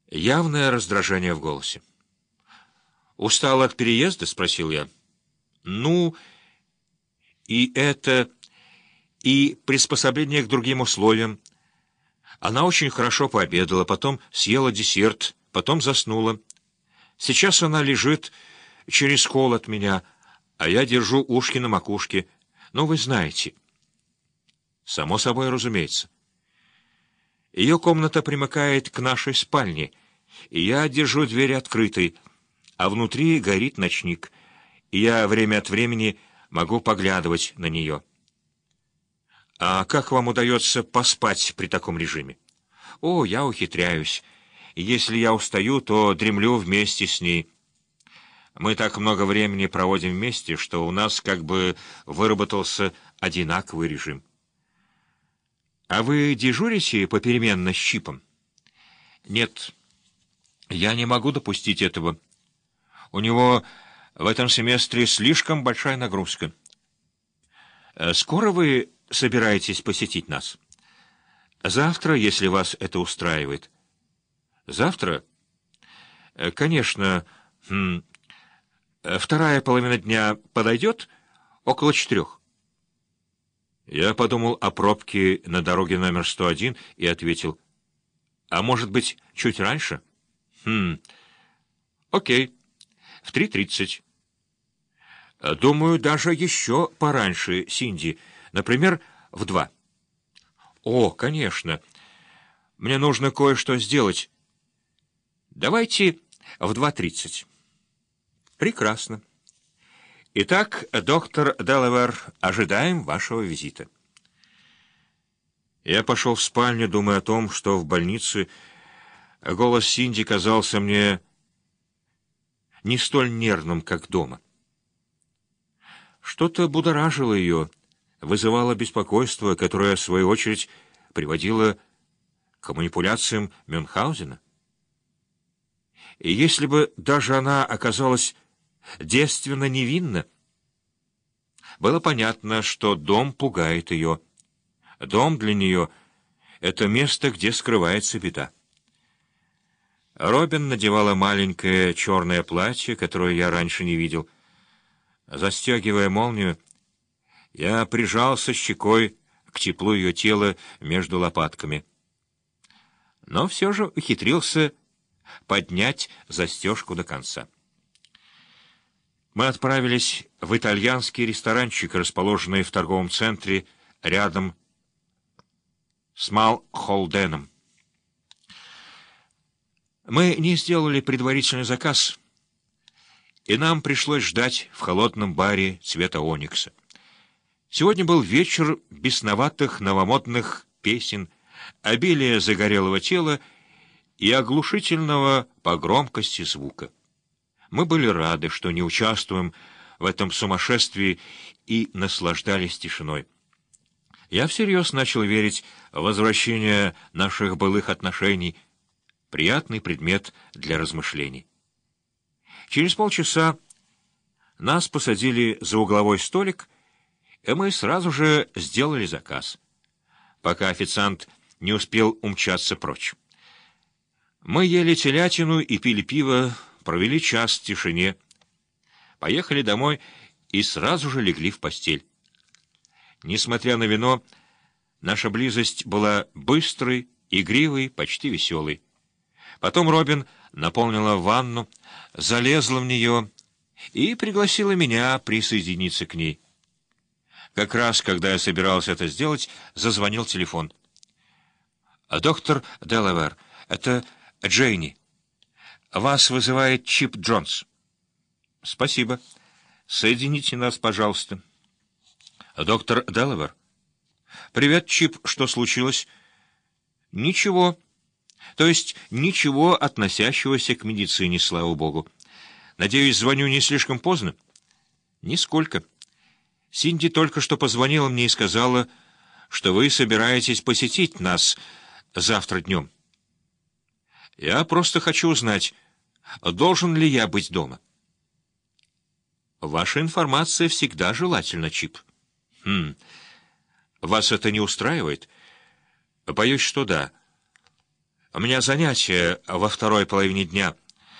Явное раздражение в голосе. «Устал от переезда?» — спросил я. «Ну, и это, и приспособление к другим условиям. Она очень хорошо пообедала, потом съела десерт, потом заснула. Сейчас она лежит через холл от меня, а я держу ушки на макушке. Ну, вы знаете». «Само собой, разумеется. Ее комната примыкает к нашей спальне, и я держу дверь открытой, а внутри горит ночник, и я время от времени могу поглядывать на нее». «А как вам удается поспать при таком режиме?» «О, я ухитряюсь. Если я устаю, то дремлю вместе с ней. Мы так много времени проводим вместе, что у нас как бы выработался одинаковый режим». «А вы дежурите попеременно с Чипом?» «Нет, я не могу допустить этого. У него в этом семестре слишком большая нагрузка. Скоро вы собираетесь посетить нас?» «Завтра, если вас это устраивает». «Завтра?» «Конечно. Вторая половина дня подойдет? Около 4». Я подумал о пробке на дороге номер 101 и ответил: «А может быть, чуть раньше?» «Окей, в 3:30. «Думаю, даже еще пораньше, Синди. Например, в 2». «О, конечно. Мне нужно кое-что сделать. Давайте в 2:30». «Прекрасно. Итак, доктор Делавер, ожидаем вашего визита». Я пошел в спальню, думая о том, что в больнице голос Синди казался мне не столь нервным, как дома. Что-то будоражило ее, вызывало беспокойство, которое, в свою очередь, приводило к манипуляциям Мюнхгаузена. И если бы даже она оказалась девственно невинна, было понятно, что дом пугает ее. Дом для нее — это место, где скрывается беда. Робин надевала маленькое черное платье, которое я раньше не видел. Застегивая молнию, я прижался щекой к теплу ее тела между лопатками. Но все же ухитрился поднять застежку до конца. Мы отправились в итальянский ресторанчик, расположенный в торговом центре рядом с Малхолденом. Мы не сделали предварительный заказ, и нам пришлось ждать в холодном баре цвета оникса. Сегодня был вечер бесноватых новомодных песен, обилия загорелого тела и оглушительного по громкости звука. Мы были рады, что не участвуем в этом сумасшествии, и наслаждались тишиной. Я всерьез начал верить в возвращение наших былых отношений, приятный предмет для размышлений. Через полчаса нас посадили за угловой столик, и мы сразу же сделали заказ, пока официант не успел умчаться прочь. Мы ели телятину и пили пиво, провели час в тишине, поехали домой и сразу же легли в постель. Несмотря на вино, наша близость была быстрой, игривой, почти веселой. Потом Робин наполнила ванну, залезла в нее и пригласила меня присоединиться к ней. Как раз, когда я собирался это сделать, зазвонил телефон. «Доктор Делавер, это Джейни. Вас вызывает Чип Джонс». «Спасибо. Соедините нас, пожалуйста». «Доктор Делавер». «Привет, Чип. Что случилось?» «Ничего. То есть ничего, относящегося к медицине, слава богу. Надеюсь, звоню не слишком поздно?» «Нисколько. Синди только что позвонила мне и сказала, что вы собираетесь посетить нас завтра днем. Я просто хочу узнать, должен ли я быть дома». «Ваша информация всегда желательна, Чип». «Вас это не устраивает?» «Боюсь, что да. У меня занятие во второй половине дня».